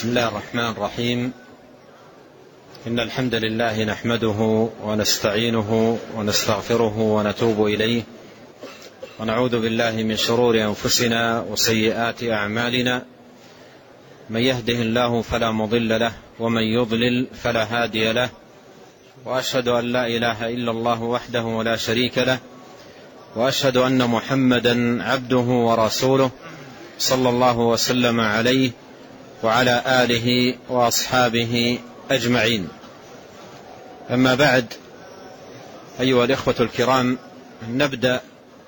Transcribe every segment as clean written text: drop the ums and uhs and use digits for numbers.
بسم الله الرحمن الرحيم. إن الحمد لله نحمده ونستعينه ونستغفره ونتوب إليه، ونعوذ بالله من شرور أنفسنا وسيئات أعمالنا. من يهده الله فلا مضل له، ومن يضلل فلا هادي له، وأشهد أن لا إله إلا الله وحده لا شريك له، وأشهد أن محمدا عبده ورسوله صلى الله وسلم عليه وعلى آله وأصحابه أجمعين. أما بعد، أيها الإخوة الكرام، نبدأ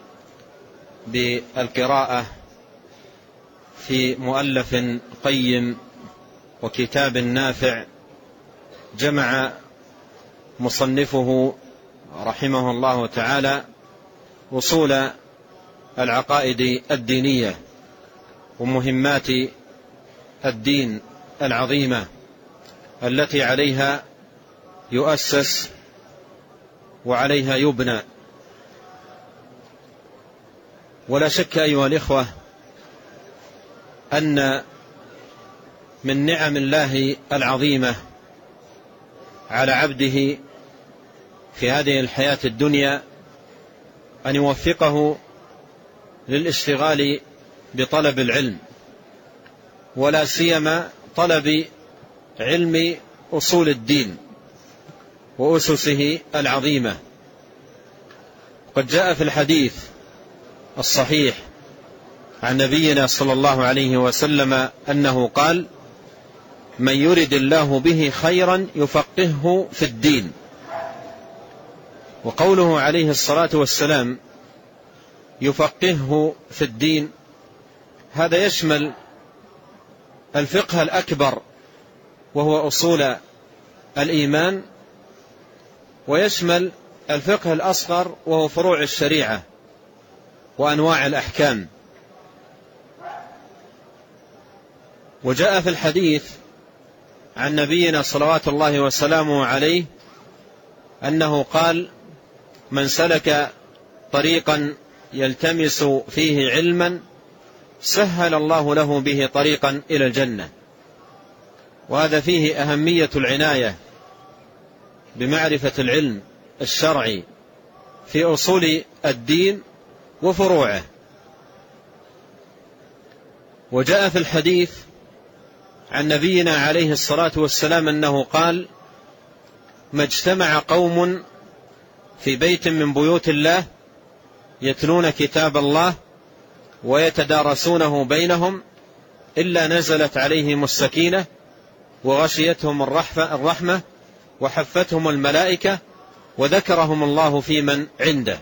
بالقراءة في مؤلف قيم وكتاب نافع جمع مصنفه رحمه الله تعالى أصول العقائد الدينية ومهمات الدين العظيمة التي عليها يؤسس وعليها يبنى. ولا شك أيها الإخوة أن من نعم الله العظيمة على عبده في هذه الحياة الدنيا أن يوفقه للاشتغال بطلب العلم، ولا سيما طلب علم أصول الدين وأسسه العظيمة. قد جاء في الحديث الصحيح عن نبينا صلى الله عليه وسلم أنه قال: من يرد الله به خيرا يفقهه في الدين. وقوله عليه الصلاة والسلام يفقهه في الدين، هذا يشمل الفقه الأكبر وهو أصول الإيمان، ويشمل الفقه الأصغر وهو فروع الشريعة وأنواع الأحكام. وجاء في الحديث عن نبينا صلوات الله وسلامه عليه أنه قال: من سلك طريقا يلتمس فيه علما سهل الله له به طريقا إلى الجنة. وهذا فيه أهمية العناية بمعرفة العلم الشرعي في أصول الدين وفروعه. وجاء في الحديث عن نبينا عليه الصلاة والسلام أنه قال: ما اجتمع قوم في بيت من بيوت الله يتلون كتاب الله ويتدارسونه بينهم إلا نزلت عليهم السكينة وغشيتهم الرحمة وحفتهم الملائكة وذكرهم الله في من عنده.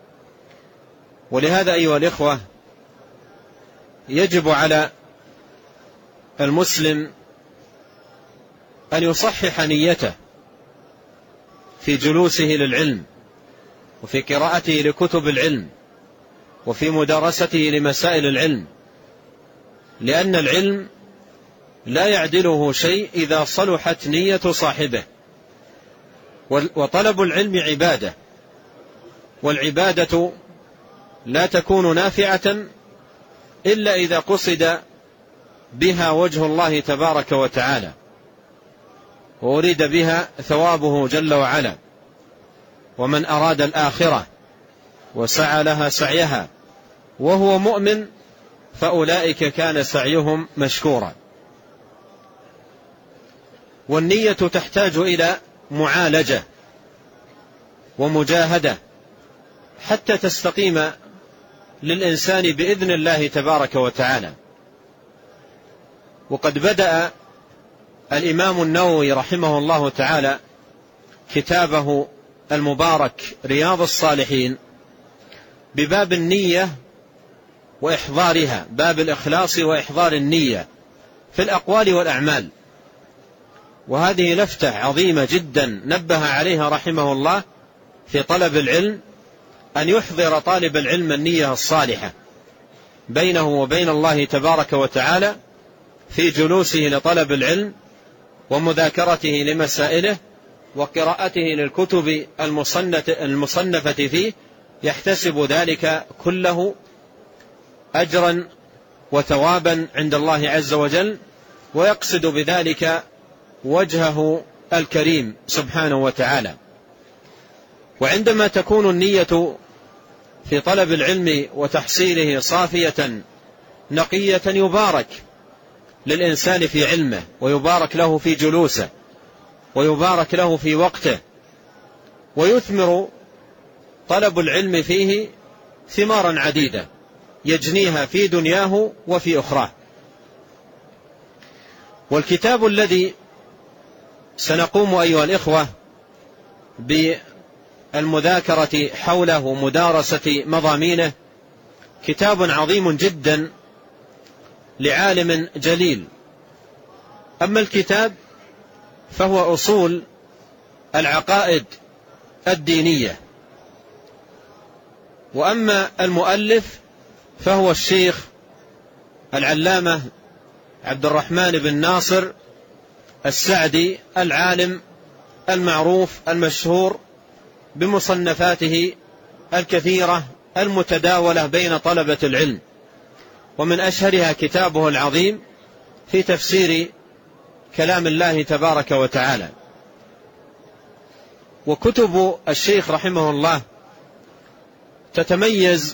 ولهذا أيها الإخوة يجب على المسلم أن يصحح نيته في جلوسه للعلم وفي قراءته لكتب العلم وفي مدارسته لمسائل العلم، لأن العلم لا يعدله شيء إذا صلحت نية صاحبه. وطلب العلم عبادة، والعبادة لا تكون نافعة إلا إذا قصد بها وجه الله تبارك وتعالى وأريد بها ثوابه جل وعلا. ومن أراد الآخرة وسعى لها سعيها وهو مؤمن فأولئك كان سعيهم مشكورا. والنية تحتاج إلى معالجة ومجاهدة حتى تستقيم للإنسان بإذن الله تبارك وتعالى. وقد بدأ الإمام النووي رحمه الله تعالى كتابه المبارك رياض الصالحين بباب النية وإحضارها، باب الإخلاص وإحضار النية في الأقوال والأعمال. وهذه لفتة عظيمة جدا نبه عليها رحمه الله في طلب العلم، أن يحضر طالب العلم النية الصالحة بينه وبين الله تبارك وتعالى في جلوسه لطلب العلم ومذاكرته لمسائله وقراءته للكتب المصنفة فيه، يحتسب ذلك كله أجرا وثوابا عند الله عز وجل، ويقصد بذلك وجهه الكريم سبحانه وتعالى. وعندما تكون النية في طلب العلم وتحصيله صافية نقية يبارك للإنسان في علمه، ويبارك له في جلوسه، ويبارك له في وقته، ويثمر طلب العلم فيه ثمارا عديدة يجنيها في دنياه وفي أخراه. والكتاب الذي سنقوم أيها الإخوة بالمذاكرة حوله ومدارسة مضامينه كتاب عظيم جدا لعالم جليل. أما الكتاب فهو أصول العقائد الدينية، وأما المؤلف فهو الشيخ العلامة عبد الرحمن بن ناصر السعدي، العالم المعروف المشهور بمصنفاته الكثيرة المتداولة بين طلبة العلم، ومن أشهرها كتابه العظيم في تفسير كلام الله تبارك وتعالى. وكتب الشيخ رحمه الله تتميز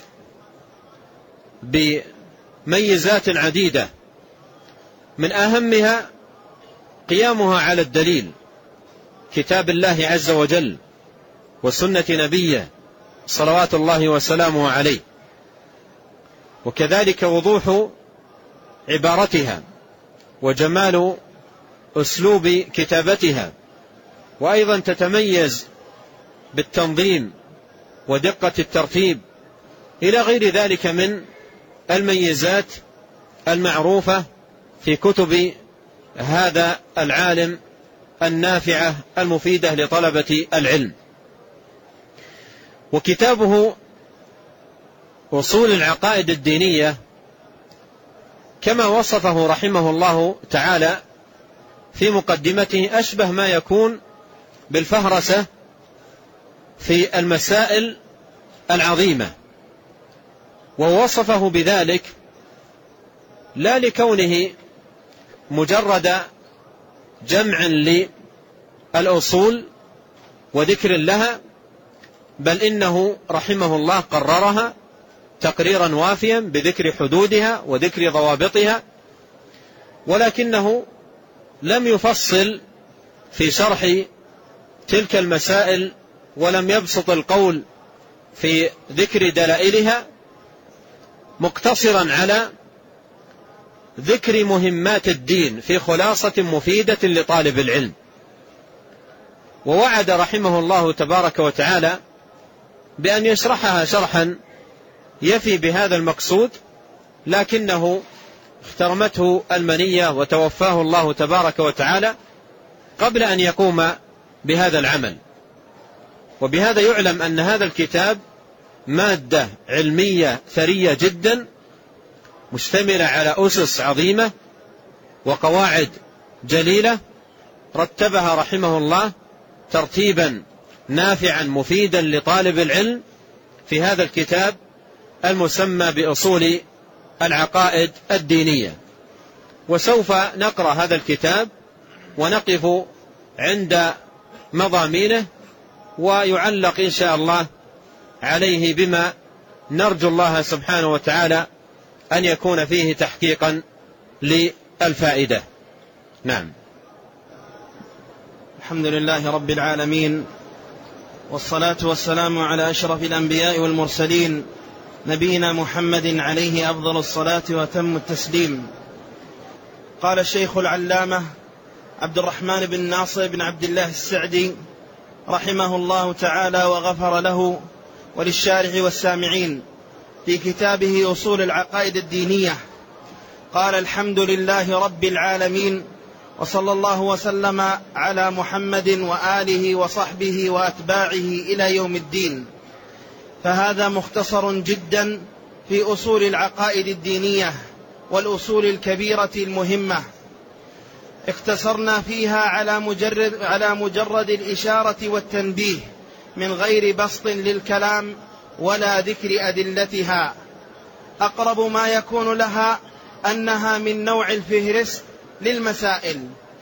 بميزات عديدة، من أهمها قيامها على الدليل، كتاب الله عز وجل وسنة نبيه صلوات الله وسلامه عليه، وكذلك وضوح عبارتها وجمال أسلوب كتابتها، وأيضا تتميز بالتنظيم ودقة الترتيب إلى غير ذلك من الميزات المعروفة في كتب هذا العالم النافعة المفيدة لطلبة العلم. وكتابه أصول العقائد الدينية كما وصفه رحمه الله تعالى في مقدمته أشبه ما يكون بالفهرسة في المسائل العظيمة، ووصفه بذلك لا لكونه مجرد جمع للأصول وذكر لها، بل إنه رحمه الله قررها تقريرا وافيا بذكر حدودها وذكر ضوابطها، ولكنه لم يفصل في شرح تلك المسائل، ولم يبسط القول في ذكر دلائلها، مقتصرا على ذكر مهمات الدين في خلاصة مفيدة لطالب العلم. ووعد رحمه الله تبارك وتعالى بأن يشرحها شرحا يفي بهذا المقصود، لكنه اخترمته المنية وتوفاه الله تبارك وتعالى قبل أن يقوم بهذا العمل. وبهذا يعلم أن هذا الكتاب مادة علمية ثرية جدا، مشتملة على أسس عظيمة وقواعد جليلة رتبها رحمه الله ترتيبا نافعا مفيدا لطالب العلم في هذا الكتاب المسمى بأصول العقائد الدينية. وسوف نقرأ هذا الكتاب ونقف عند مضامينه، ويعلق إن شاء الله عليه بما نرجو الله سبحانه وتعالى أن يكون فيه تحقيقا للفائدة. نعم. الحمد لله رب العالمين، والصلاة والسلام على أشرف الأنبياء والمرسلين، نبينا محمد عليه أفضل الصلاة وأتم التسليم. قال الشيخ العلامة عبد الرحمن بن ناصر بن عبد الله السعدي رحمه الله تعالى وغفر له وللشارح والسامعين في كتابه أصول العقائد الدينية، قال: الحمد لله رب العالمين، وصلى الله وسلم على محمد وآله وصحبه وأتباعه إلى يوم الدين. فهذا مختصر جدا في أصول العقائد الدينية والأصول الكبيرة المهمة، اختصرنا فيها على مجرد الإشارة والتنبيه من غير بسط للكلام ولا ذكر أدلتها. أقرب ما يكون لها أنها من نوع الفهرست للمسائل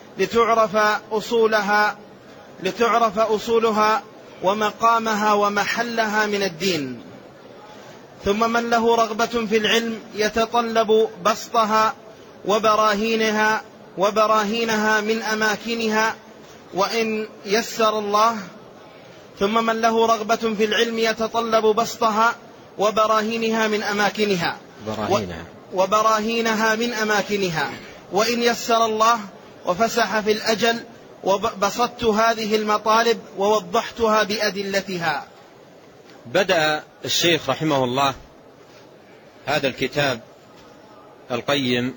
لتعرف أصولها ومقامها ومحلها من الدين. ثم من له رغبة في العلم يتطلب بسطها وبراهينها من أماكنها وإن يسر الله ثم من له رغبة في العلم يتطلب بسطها وبراهينها من أماكنها وإن يسر الله وفسح في الأجل وبسطت هذه المطالب ووضحتها بأدلتها. بدأ الشيخ رحمه الله هذا الكتاب القيم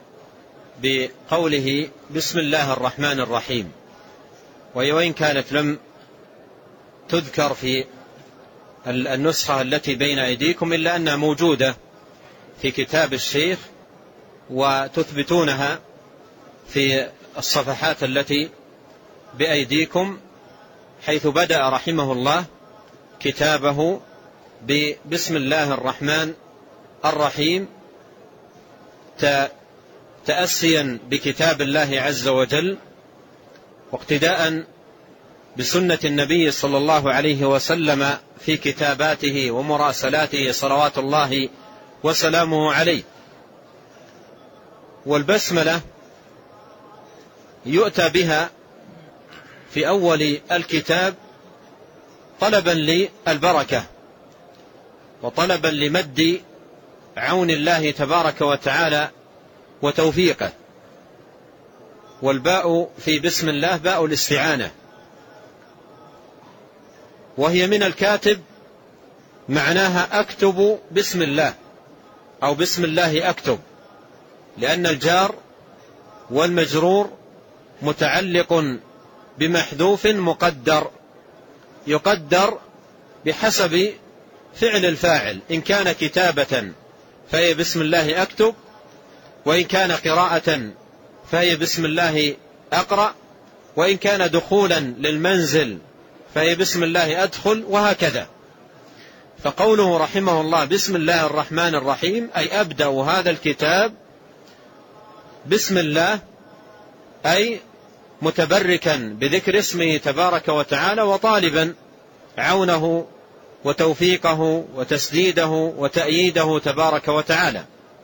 بقوله بسم الله الرحمن الرحيم، وإن كانت لم تذكر في النسخة التي بين أيديكم إلا أنها موجودة في كتاب الشيخ وتثبتونها في الصفحات التي بأيديكم، حيث بدأ رحمه الله كتابه بسم الله الرحمن الرحيم تأسيا بكتاب الله عز وجل واقتداء بسنة النبي صلى الله عليه وسلم في كتاباته ومراسلاته صلوات الله وسلامه عليه. والبسملة يؤتى بها في أول الكتاب طلبا للبركة وطلبا لمد عون الله تبارك وتعالى وتوفيقه. والباء في بسم الله باء الاستعانة، وهي من الكاتب معناها أكتب بسم الله أو بسم الله أكتب، لأن الجار والمجرور متعلق بمحذوف مقدر يقدر بحسب فعل الفاعل، إن كان كتابة فهي بسم الله أكتب، وإن كان قراءة فهي بسم الله أقرأ، وإن كان دخولا للمنزل فهي بسم الله أدخل، وهكذا. فقوله رحمه الله بسم الله الرحمن الرحيم أي أبدأ هذا الكتاب بسم الله، أي متبركا بذكر اسمه تبارك وتعالى وطالبا عونه وتوفيقه وتسديده وتأييده تبارك وتعالى.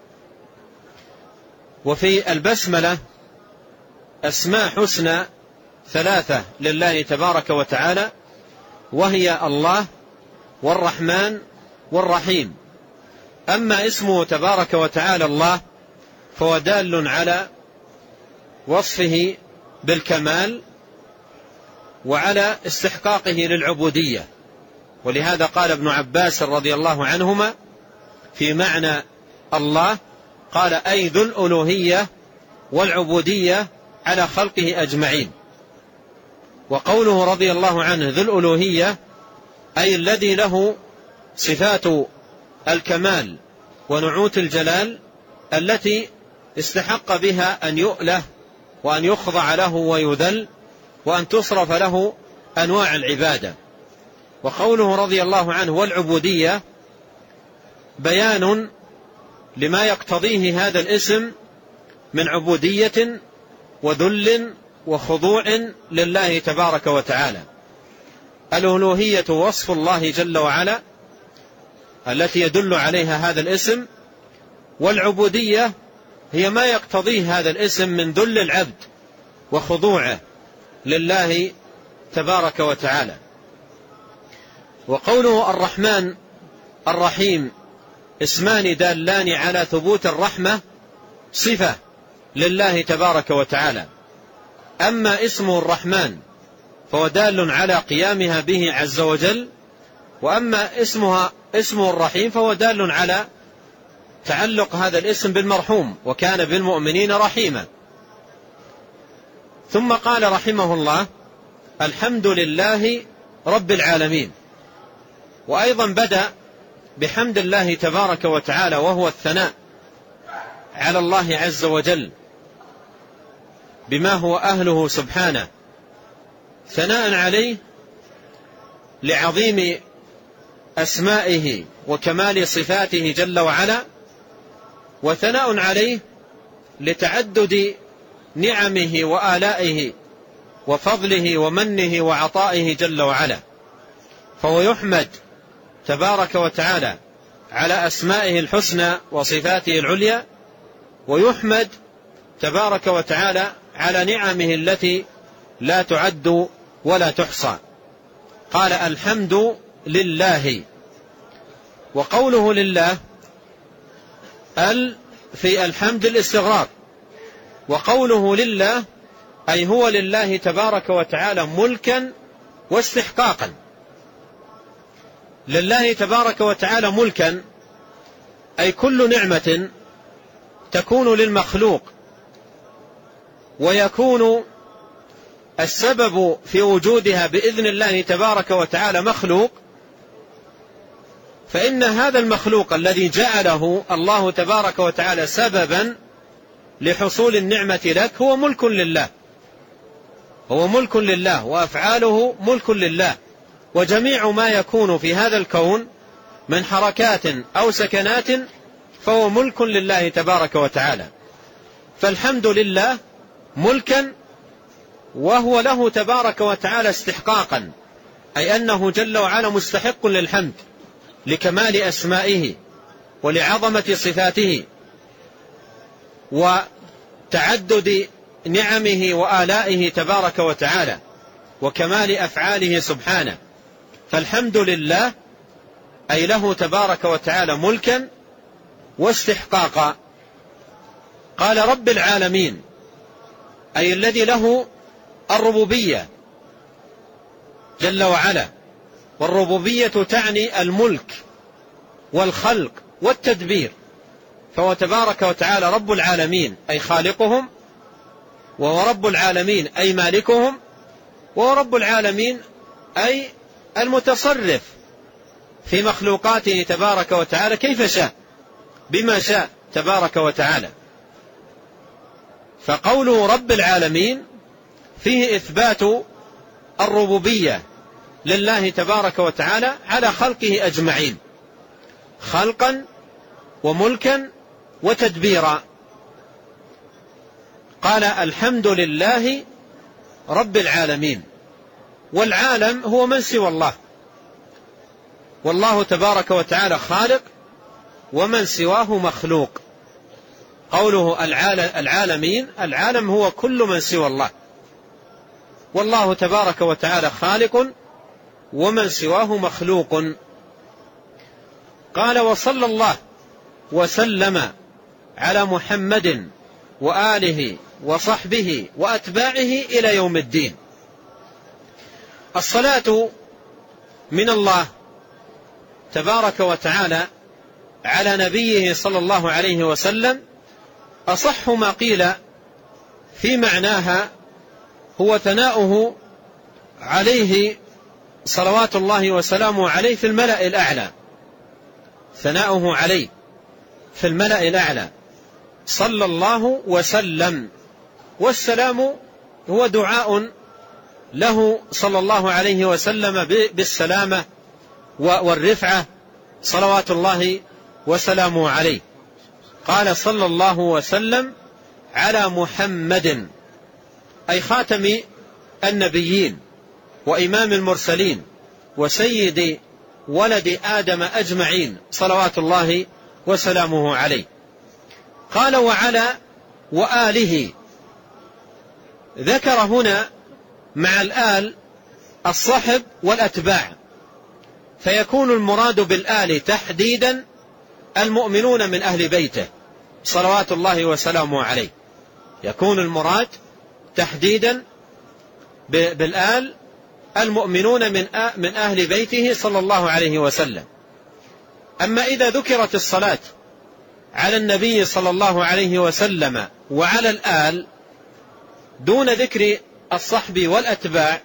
وفي البسملة أسماء حسنى ثلاثة لله تبارك وتعالى، وهي الله والرحمن والرحيم. أما اسمه تبارك وتعالى الله فهو دال على وصفه بالكمال وعلى استحقاقه للعبودية، ولهذا قال ابن عباس رضي الله عنهما في معنى الله قال أي ذو الألوهية والعبودية على خلقه أجمعين. وقوله رضي الله عنه ذو الألوهية أي الذي له صفات الكمال ونعوت الجلال التي استحق بها أن يؤله وأن يخضع له ويذل وأن تصرف له أنواع العبادة. وقوله رضي الله عنه والعبودية بيان لما يقتضيه هذا الاسم من عبودية وذل وخضوع لله تبارك وتعالى. الألوهية وصف الله جل وعلا التي يدل عليها هذا الاسم، والعبودية هي ما يقتضيه هذا الاسم من ذل العبد وخضوعه لله تبارك وتعالى. وقوله الرحمن الرحيم اسمان دالان على ثبوت الرحمة صفة لله تبارك وتعالى. أما اسمه الرحمن فهو دال على قيامها به عز وجل، وأما اسمه الرحيم فهو دال على تعلق هذا الاسم بالمرحوم وكان بالمؤمنين رحيما. ثم قال رحمه الله الحمد لله رب العالمين. وأيضا بدأ بحمد الله تبارك وتعالى وهو الثناء على الله عز وجل بما هو أهله سبحانه، ثناء عليه لعظيم أسمائه وكمال صفاته جل وعلا، وثناء عليه لتعدد نعمه وآلائه وفضله ومنه وعطائه جل وعلا، فهو يحمد تبارك وتعالى على أسمائه الحسنى وصفاته العليا، ويحمد تبارك وتعالى على نعمه التي لا تعد ولا تحصى. قال الحمد لله. وقوله لله في الحمد الاستغراق، وقوله لله أي هو لله تبارك وتعالى ملكا واستحقاقا. لله تبارك وتعالى ملكا أي كل نعمة تكون للمخلوق ويكون السبب في وجودها بإذن الله تبارك وتعالى مخلوق، فإن هذا المخلوق الذي جعله الله تبارك وتعالى سببا لحصول النعمة لك هو ملك لله، هو ملك لله، وأفعاله ملك لله، وجميع ما يكون في هذا الكون من حركات أو سكنات فهو ملك لله تبارك وتعالى. فالحمد لله ملكا، وهو له تبارك وتعالى استحقاقا، أي أنه جل وعلا مستحق للحمد لكمال أسمائه ولعظمة صفاته وتعدد نعمه وآلائه تبارك وتعالى وكمال أفعاله سبحانه. فالحمد لله أي له تبارك وتعالى ملكا واستحقاقا. قال رب العالمين أي الذي له الربوبية جل وعلا، والربوبية تعني الملك والخلق والتدبير، فهو تبارك وتعالى رب العالمين أي خالقهم، وهو رب العالمين أي مالكهم، وهو رب العالمين أي المتصرف في مخلوقاته تبارك وتعالى كيف شاء بما شاء تبارك وتعالى. فقوله رب العالمين فيه إثبات الربوبية لله تبارك وتعالى على خلقه أجمعين، خلقا وملكا وتدبيرا. قال الحمد لله رب العالمين، والعالم هو من سوى الله، والله تبارك وتعالى خالق ومن سواه مخلوق. قوله العالمين، العالم هو كل من سوى الله، والله تبارك وتعالى خالق ومن سواه مخلوق. قال وصلى الله وسلم على محمد وآله وصحبه وأتباعه إلى يوم الدين. الصلاة من الله تبارك وتعالى على نبيه صلى الله عليه وسلم أصح ما قيل في معناها هو ثناؤه عليه صلوات الله وسلامه عليه في الملأ الأعلى، ثناؤه عليه في الملأ الأعلى صلى الله وسلم، والسلام هو دعاء له صلى الله عليه وسلم بالسلامة والرفعة صلوات الله وسلامه عليه. قال صلى الله وسلم على محمد أي خاتم النبيين وإمام المرسلين وسيد ولد آدم أجمعين صلوات الله وسلامه عليه. قال وعلى وآله، ذكر هنا مع الآل الصحب والأتباع، فيكون المراد بالآل تحديدا المؤمنون من أهل بيته صلوات الله وسلامه عليه، يكون المراد تحديدا بالآل المؤمنون من أهل بيته صلى الله عليه وسلم. أما إذا ذكرت الصلاة على النبي صلى الله عليه وسلم وعلى الآل دون ذكر الصحب والأتباع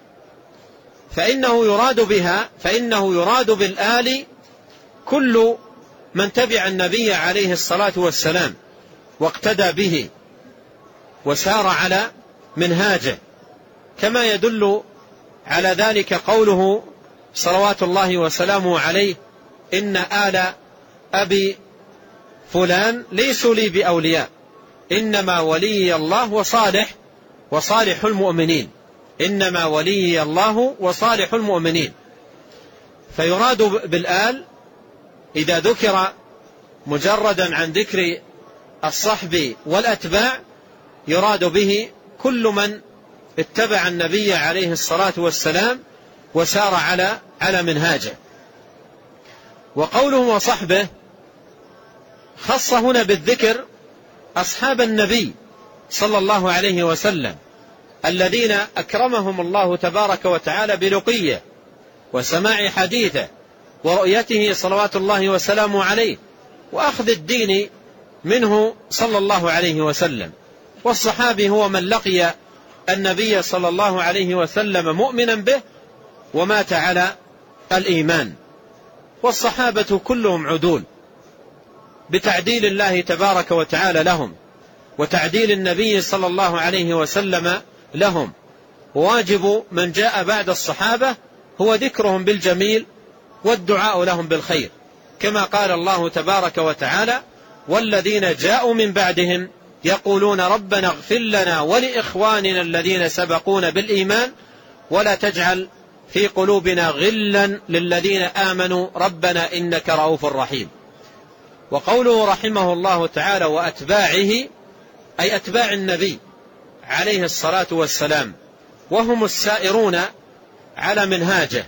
فإنه يراد بالآل كل من تبع النبي عليه الصلاة والسلام واقتدى به وسار على منهاجه، كما يدل على ذلك قوله صلوات الله وسلامه عليه إن آل أبي فلان ليسوا لي بأولياء إنما ولي الله وصالح وصالح المؤمنين، إنما ولي الله وصالح المؤمنين. فيراد بالآل إذا ذكر مجردا عن ذكر الصحب والأتباع يراد به كل من اتبع النبي عليه الصلاة والسلام وسار على منهاجه. وقوله وصحبه خص هنا بالذكر أصحاب النبي صلى الله عليه وسلم الذين أكرمهم الله تبارك وتعالى بلقيه وسماع حديثه ورؤيته صلوات الله وسلامه عليه وأخذ الدين منه صلى الله عليه وسلم. والصحابي هو من لقي النبي صلى الله عليه وسلم مؤمنا به ومات على الإيمان. والصحابة كلهم عدول بتعديل الله تبارك وتعالى لهم وتعديل النبي صلى الله عليه وسلم لهم. واجب من جاء بعد الصحابة هو ذكرهم بالجميل والدعاء لهم بالخير، كما قال الله تبارك وتعالى: والذين جاءوا من بعدهم يقولون ربنا اغفر لنا ولإخواننا الذين سبقونا بالإيمان ولا تجعل في قلوبنا غلا للذين آمنوا ربنا إنك رؤوف رحيم. وقوله رحمه الله تعالى وأتباعه أي أتباع النبي عليه الصلاة والسلام، وهم السائرون على منهاجه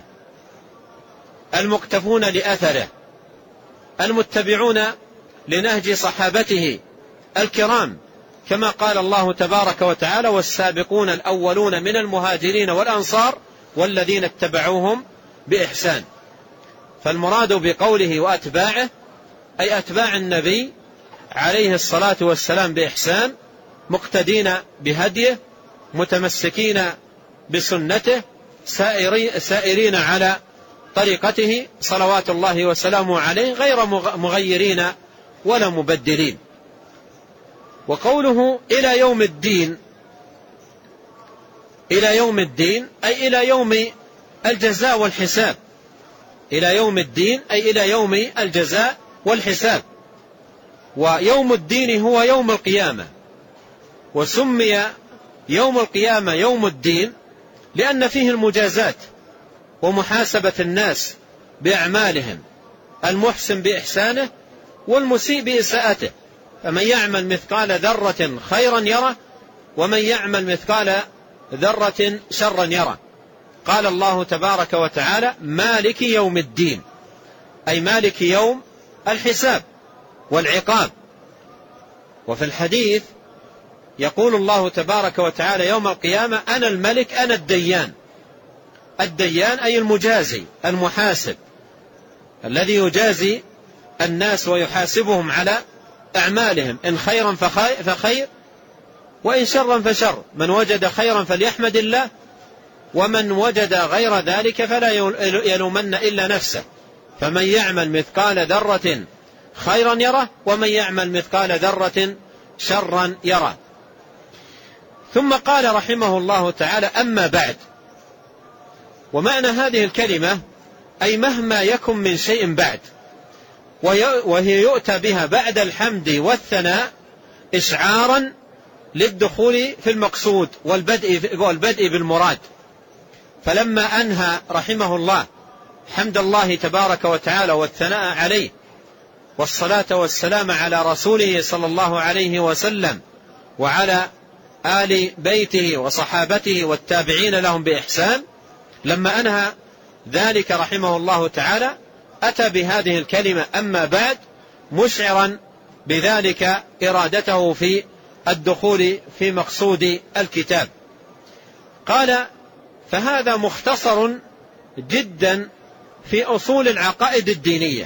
المقتفون لأثره المتبعون لنهج صحابته الكرام، كما قال الله تبارك وتعالى: والسابقون الأولون من المهاجرين والأنصار والذين اتبعوهم بإحسان. فالمراد بقوله وأتباعه أي أتباع النبي عليه الصلاة والسلام بإحسان، مقتدين بهديه متمسكين بسنته سائرين على طريقته صلوات الله وسلامه عليه غير مغيرين ولا مبدلين. وقوله إلى يوم الدين، إلى يوم الدين أي إلى يوم الجزاء والحساب. إلى يوم الدين أي إلى يوم الجزاء والحساب. ويوم الدين هو يوم القيامة، وسمي يوم القيامة يوم الدين لأن فيه المجازات ومحاسبة الناس بأعمالهم، المحسن بإحسانه والمسيء بإساءته. فمن يعمل مثقال ذرة خيرا يره ومن يعمل مثقال ذرة شرا يره. قال الله تبارك وتعالى: مالك يوم الدين أي مالك يوم الحساب والعقاب. وفي الحديث يقول الله تبارك وتعالى يوم القيامة: أنا الملك أنا الديان. الديان أي المجازي المحاسب الذي يجازي الناس ويحاسبهم على أعمالهم، إن خيرا فخير وإن شرا فشر. من وجد خيرا فليحمد الله ومن وجد غير ذلك فلا يلومن إلا نفسه. فمن يعمل مثقال ذرة خيرا يره ومن يعمل مثقال ذرة شرا يره. ثم قال رحمه الله تعالى: أما بعد. ومعنى هذه الكلمة أي مهما يكن من شيء بعد، وهي يؤتى بها بعد الحمد والثناء إشعارا للدخول في المقصود والبدء بالمراد. فلما أنهى رحمه الله حمد الله تبارك وتعالى والثناء عليه والصلاة والسلام على رسوله صلى الله عليه وسلم وعلى آل بيته وصحابته والتابعين لهم بإحسان، لما أنهى ذلك رحمه الله تعالى أتى بهذه الكلمة أما بعد، مشعرا بذلك إرادته في الدخول في مقصود الكتاب. قال: فهذا مختصر جدا في أصول العقائد الدينية.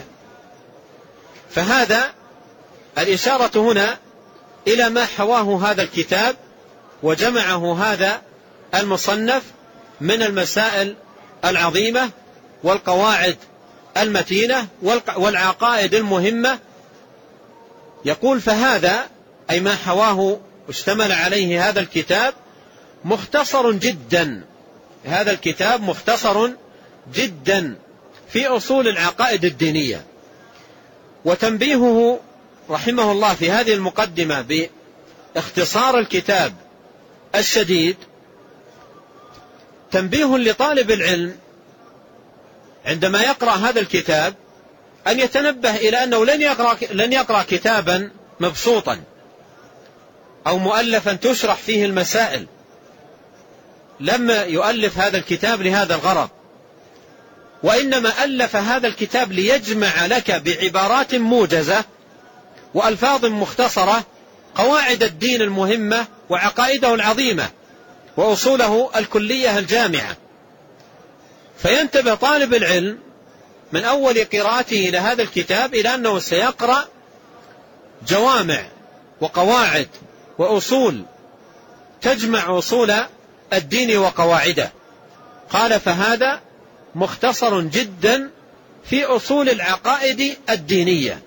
فهذا الإشارة هنا إلى ما حواه هذا الكتاب وجمعه هذا المصنف من المسائل العظيمة والقواعد المتينة والعقائد المهمة. يقول: فهذا أي ما حواه واشتمل عليه هذا الكتاب مختصر جدا. هذا الكتاب مختصر جدا في أصول العقائد الدينية. وتنبيهه رحمه الله في هذه المقدمة باختصار الكتاب الشديد تنبيه لطالب العلم عندما يقرأ هذا الكتاب أن يتنبه إلى أنه لن يقرأ كتابا مبسوطا أو مؤلفا تشرح فيه المسائل. لم يؤلف هذا الكتاب لهذا الغرض، وإنما ألف هذا الكتاب ليجمع لك بعبارات موجزة وألفاظ مختصرة قواعد الدين المهمة وعقائده العظيمة وأصوله الكلية الجامعة. فينتبه طالب العلم من أول قراءته إلى هذا الكتاب إلى أنه سيقرأ جوامع وقواعد وأصول تجمع أصول الدين وقواعده. قال: فهذا مختصر جدا في أصول العقائد الدينية.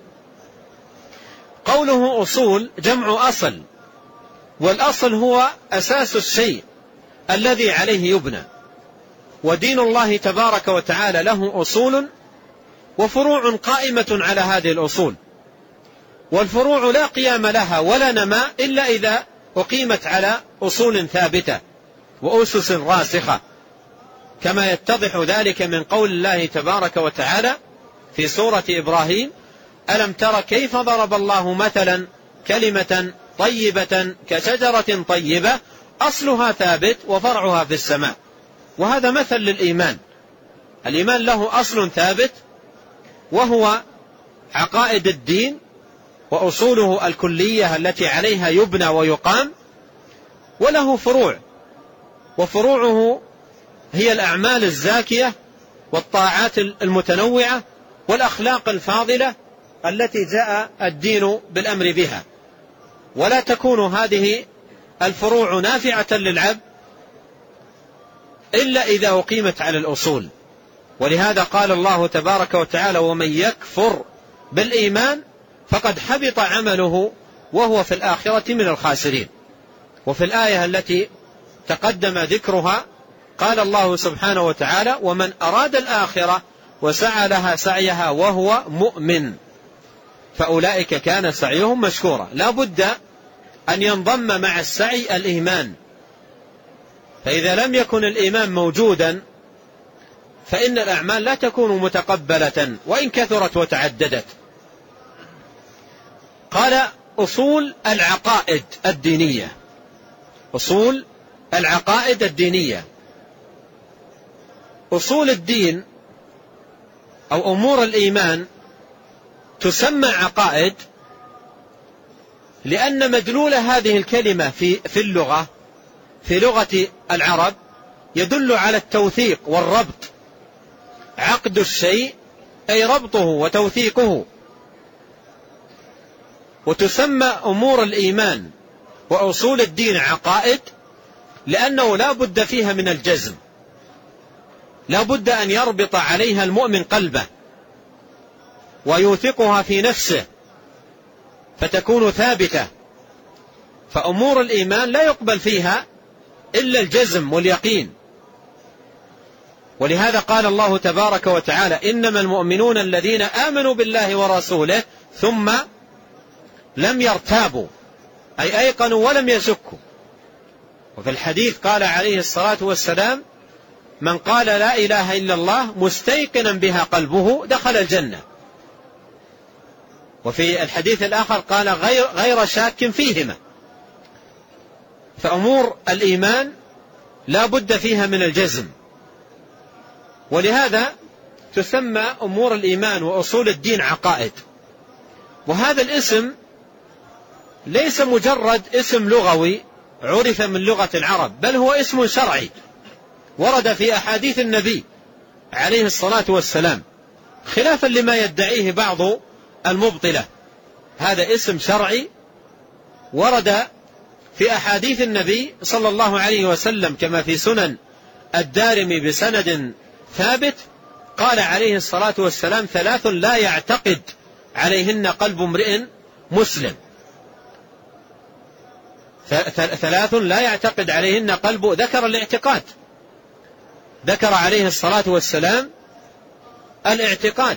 قوله أصول جمع أصل، والأصل هو أساس الشيء الذي عليه يبنى، ودين الله تبارك وتعالى له أصول وفروع قائمة على هذه الأصول، والفروع لا قيام لها ولا نماء إلا إذا أقيمت على أصول ثابتة وأسس راسخة، كما يتضح ذلك من قول الله تبارك وتعالى في سورة إبراهيم: ألم تر كيف ضرب الله مثلا كلمة طيبة كشجرة طيبة أصلها ثابت وفرعها في السماء. وهذا مثل للإيمان. الإيمان له أصل ثابت وهو عقائد الدين وأصوله الكلية التي عليها يبنى ويقام، وله فروع، وفروعه هي الأعمال الزاكية والطاعات المتنوعة والأخلاق الفاضلة التي جاء الدين بالأمر بها. ولا تكون هذه الفروع نافعة للعبد إلا إذا أقيمت على الأصول. ولهذا قال الله تبارك وتعالى: ومن يكفر بالإيمان فقد حبط عمله وهو في الآخرة من الخاسرين. وفي الآية التي تقدم ذكرها قال الله سبحانه وتعالى: ومن أراد الآخرة وسعى لها سعيها وهو مؤمن فأولئك كان سعيهم مشكورا. لا بد أن ينضم مع السعي الإيمان، فإذا لم يكن الإيمان موجودا فإن الأعمال لا تكون متقبلة وإن كثرت وتعددت. قال: أصول العقائد الدينية. أصول العقائد الدينية. أصول الدين أو أمور الإيمان تسمى عقائد لأن مدلول هذه الكلمة في اللغة، في لغة العرب، يدل على التوثيق والربط. عقد الشيء أي ربطه وتوثيقه. وتسمى أمور الإيمان وأصول الدين عقائد لأنه لا بد فيها من الجزم، لا بد أن يربط عليها المؤمن قلبه ويوثقها في نفسه فتكون ثابتة. فأمور الإيمان لا يقبل فيها إلا الجزم واليقين. ولهذا قال الله تبارك وتعالى: إنما المؤمنون الذين آمنوا بالله ورسوله ثم لم يرتابوا، أي أيقنوا ولم يشكوا. وفي الحديث قال عليه الصلاة والسلام: من قال لا إله إلا الله مستيقنا بها قلبه دخل الجنة. وفي الحديث الآخر قال: غير شاك فيهما. فأمور الإيمان لا بد فيها من الجزم، ولهذا تسمى أمور الإيمان وأصول الدين عقائد. وهذا الاسم ليس مجرد اسم لغوي عرف من لغة العرب، بل هو اسم شرعي ورد في أحاديث النبي عليه الصلاة والسلام، خلافا لما يدعيه بعض المبطلة. هذا اسم شرعي ورد في أحاديث النبي صلى الله عليه وسلم كما في سنن الدارمي بسند ثابت. قال عليه الصلاة والسلام: ثلاث لا يعتقد عليهن قلب امرئ مسلم. ثلاث لا يعتقد عليهن قلب، ذكر الاعتقاد، ذكر عليه الصلاة والسلام الاعتقاد،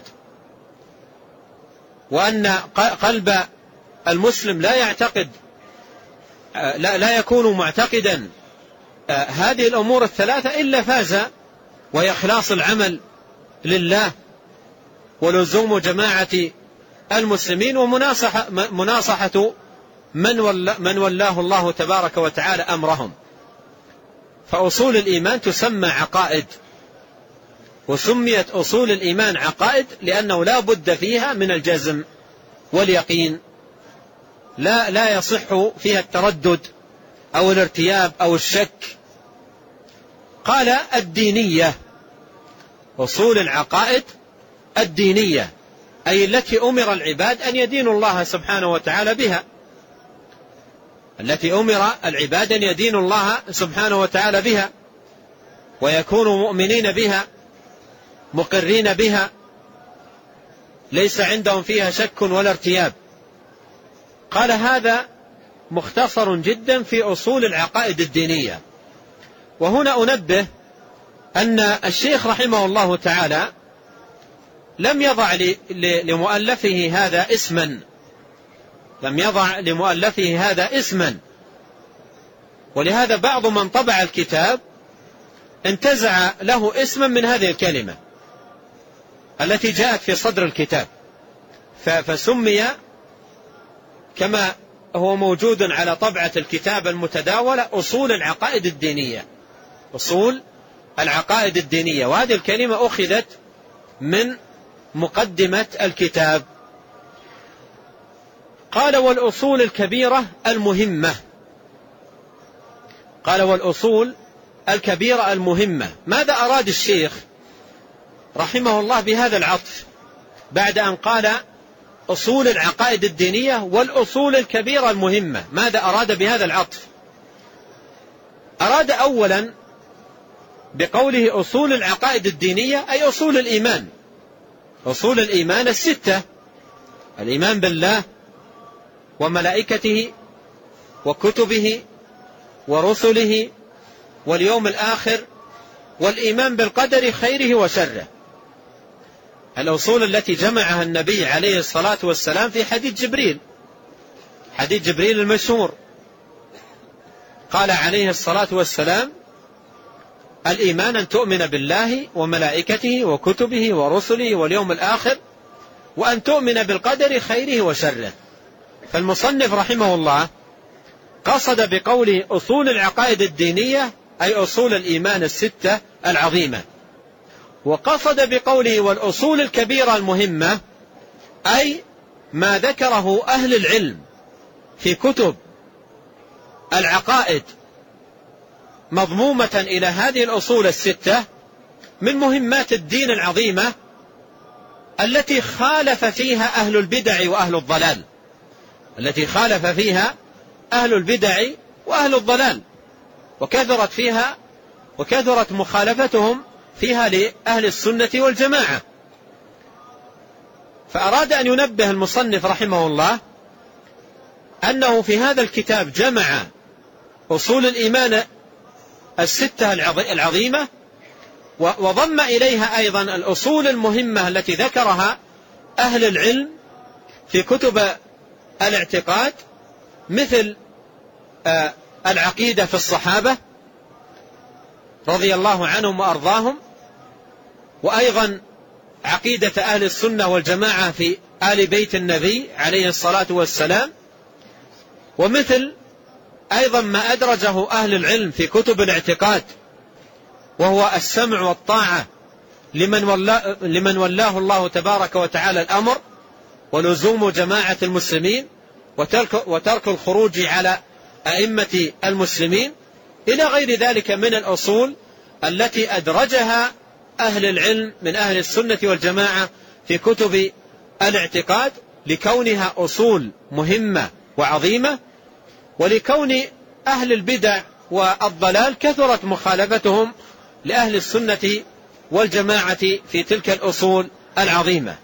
وأن قلب المسلم لا يعتقد، لا يكون معتقدا هذه الأمور الثلاثة إلا فاز، وهي إخلاص العمل لله، ولزوم جماعة المسلمين، ومناصحة من ولاه الله تبارك وتعالى أمرهم. فأصول الإيمان تسمى عقائد، وسميت أصول الإيمان عقائد لأنه لا بد فيها من الجزم واليقين، لا يصح فيها التردد أو الارتياب أو الشك. قال الدينية، أصول العقائد الدينية، أي التي أمر العباد أن يدينوا الله سبحانه وتعالى بها، التي أمر العباد أن يدينوا الله سبحانه وتعالى بها، ويكونوا مؤمنين بها مقرين بها، ليس عندهم فيها شك ولا ارتياب. قال هذا مختصر جدا في أصول العقائد الدينية. وهنا أنبه أن الشيخ رحمه الله تعالى لم يضع لمؤلفه هذا اسما، لم يضع لمؤلفه هذا اسما، ولهذا بعض من طبع الكتاب انتزع له اسما من هذه الكلمة التي جاءت في صدر الكتاب، فسمي كما هو موجود على طبعة الكتاب المتداولة أصول العقائد الدينية، أصول العقائد الدينية. وهذه الكلمة أخذت من مقدمة الكتاب. قال والأصول الكبيرة المهمة، قال والأصول الكبيرة المهمة. ماذا أراد الشيخ رحمه الله بهذا العطف بعد أن قال أصول العقائد الدينية والأصول الكبيرة المهمة؟ ماذا أراد بهذا العطف؟ أراد أولا بقوله أصول العقائد الدينية أي أصول الإيمان، أصول الإيمان الستة: الإيمان بالله وملائكته وكتبه ورسله واليوم الآخر، والإيمان بالقدر خيره وشره. الأصول التي جمعها النبي عليه الصلاة والسلام في حديث جبريل، حديث جبريل المشهور، قال عليه الصلاة والسلام: الإيمان أن تؤمن بالله وملائكته وكتبه ورسله واليوم الآخر، وأن تؤمن بالقدر خيره وشره. فالمصنف رحمه الله قصد بقوله أصول العقائد الدينية أي أصول الإيمان الستة العظيمة، وقصد بقوله والأصول الكبيرة المهمة أي ما ذكره أهل العلم في كتب العقائد مضمومة إلى هذه الأصول الستة من مهمات الدين العظيمة التي خالف فيها أهل البدع وأهل الضلال، التي خالف فيها أهل البدع وأهل الضلال، وكثرت مخالفتهم فيها لأهل السنة والجماعة. فأراد أن ينبه المصنف رحمه الله أنه في هذا الكتاب جمع أصول الإيمان الستة العظيمة، وضم إليها أيضا الأصول المهمة التي ذكرها أهل العلم في كتب الاعتقاد، مثل العقيدة في الصحابة رضي الله عنهم وأرضاهم، وأيضا عقيدة أهل السنة والجماعة في آل بيت النبي عليه الصلاة والسلام، ومثل أيضا ما أدرجه أهل العلم في كتب الاعتقاد، وهو السمع والطاعة لمن ولاه الله تبارك وتعالى الأمر، ولزوم جماعة المسلمين، وترك الخروج على أئمة المسلمين، إلى غير ذلك من الأصول التي أدرجها أهل العلم من أهل السنة والجماعة في كتب الاعتقاد، لكونها أصول مهمة وعظيمة، ولكون أهل البدع والضلال كثرت مخالفتهم لأهل السنة والجماعة في تلك الأصول العظيمة.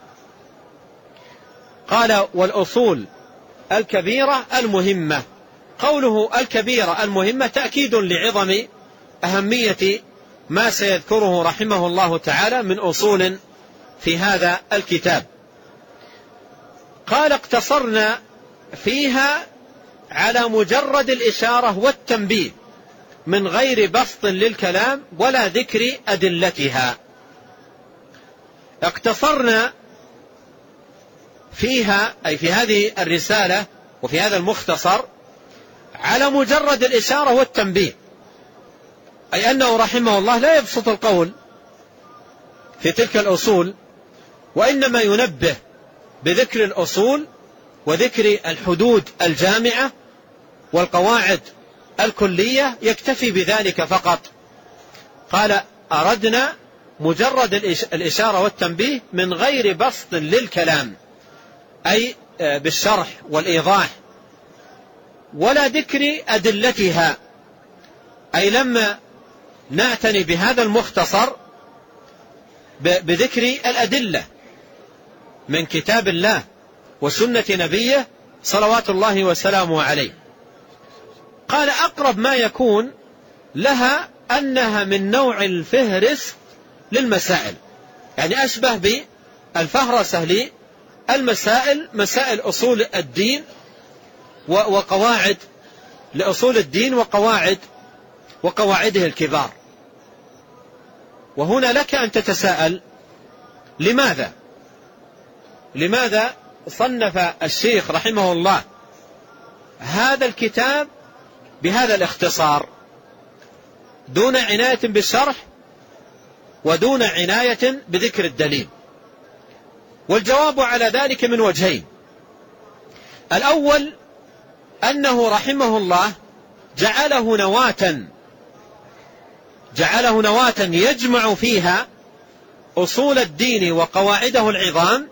قال والأصول الكبيرة المهمة. قوله الكبيرة المهمة تأكيد لعظم أهمية ما سيذكره رحمه الله تعالى من أصول في هذا الكتاب. قال اقتصرنا فيها على مجرد الإشارة والتنبيه من غير بسط للكلام ولا ذكر أدلتها. اقتصرنا فيها أي في هذه الرسالة وفي هذا المختصر على مجرد الإشارة والتنبيه، أي أنه رحمه الله لا يبسط القول في تلك الأصول، وإنما ينبه بذكر الأصول وذكر الحدود الجامعة والقواعد الكلية، يكتفي بذلك فقط. قال أردنا مجرد الإشارة والتنبيه من غير بسط للكلام، أي بالشرح والإيضاح، ولا ذكر أدلتها، أي لما نعتني بهذا المختصر بذكر الأدلة من كتاب الله وسنة نبيه صلوات الله وسلامه عليه. قال أقرب ما يكون لها أنها من نوع الفهرس للمسائل، يعني أشبه بالفهرسة للمسائل، مسائل أصول الدين وقواعد لأصول الدين وقواعده الكبار. وهنا لك أن تتساءل لماذا صنف الشيخ رحمه الله هذا الكتاب بهذا الاختصار دون عناية بالشرح ودون عناية بذكر الدليل؟ والجواب على ذلك من وجهين. الأول أنه رحمه الله جعله نواة يجمع فيها أصول الدين وقواعده العظام،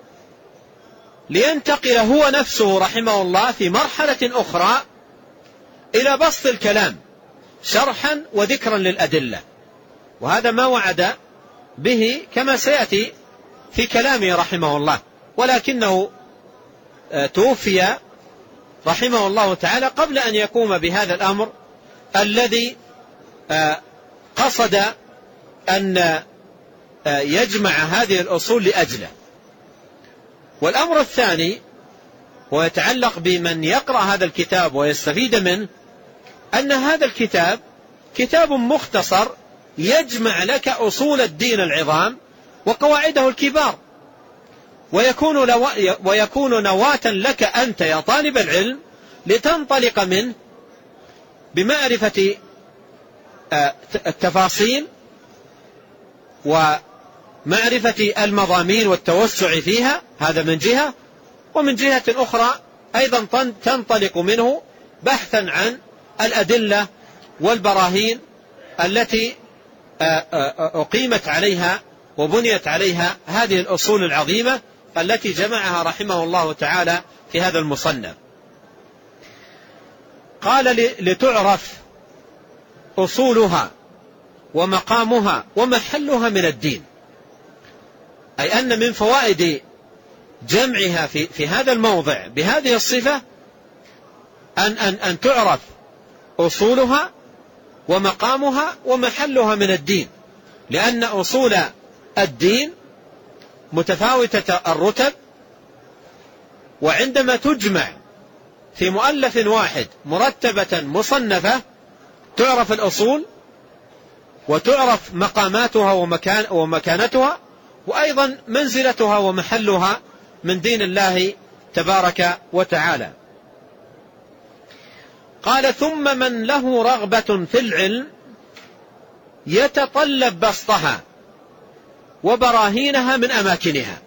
لينتقل هو نفسه رحمه الله في مرحلة أخرى إلى بسط الكلام شرحا وذكرا للأدلة. وهذا ما وعد به كما سيأتي في كلامه رحمه الله، ولكنه توفي رحمه الله تعالى قبل أن يقوم بهذا الأمر الذي قصد أن يجمع هذه الأصول لأجله. والأمر الثاني ويتعلق بمن يقرأ هذا الكتاب ويستفيد منه، أن هذا الكتاب كتاب مختصر يجمع لك أصول الدين العظام وقواعده الكبار، ويكون نواة لك أنت يا طالب العلم لتنطلق منه بمعرفة التفاصيل ومعرفة المضامين والتوسع فيها، هذا من جهة، ومن جهة أخرى أيضا تنطلق منه بحثا عن الأدلة والبراهين التي أقيمت عليها وبنيت عليها هذه الأصول العظيمة التي جمعها رحمه الله تعالى في هذا المصنف. قال لتعرف أصولها ومقامها ومحلها من الدين، أي أن من فوائد جمعها في هذا الموضع بهذه الصفة أن تعرف أصولها ومقامها ومحلها من الدين، لأن أصول الدين متفاوتة الرتب، وعندما تجمع في مؤلف واحد مرتبة مصنفة تعرف الأصول وتعرف مقاماتها ومكانتها، وأيضا منزلتها ومحلها من دين الله تبارك وتعالى. قال ثم من له رغبة في العلم يتطلب بسطها وبراهينها من أماكنها.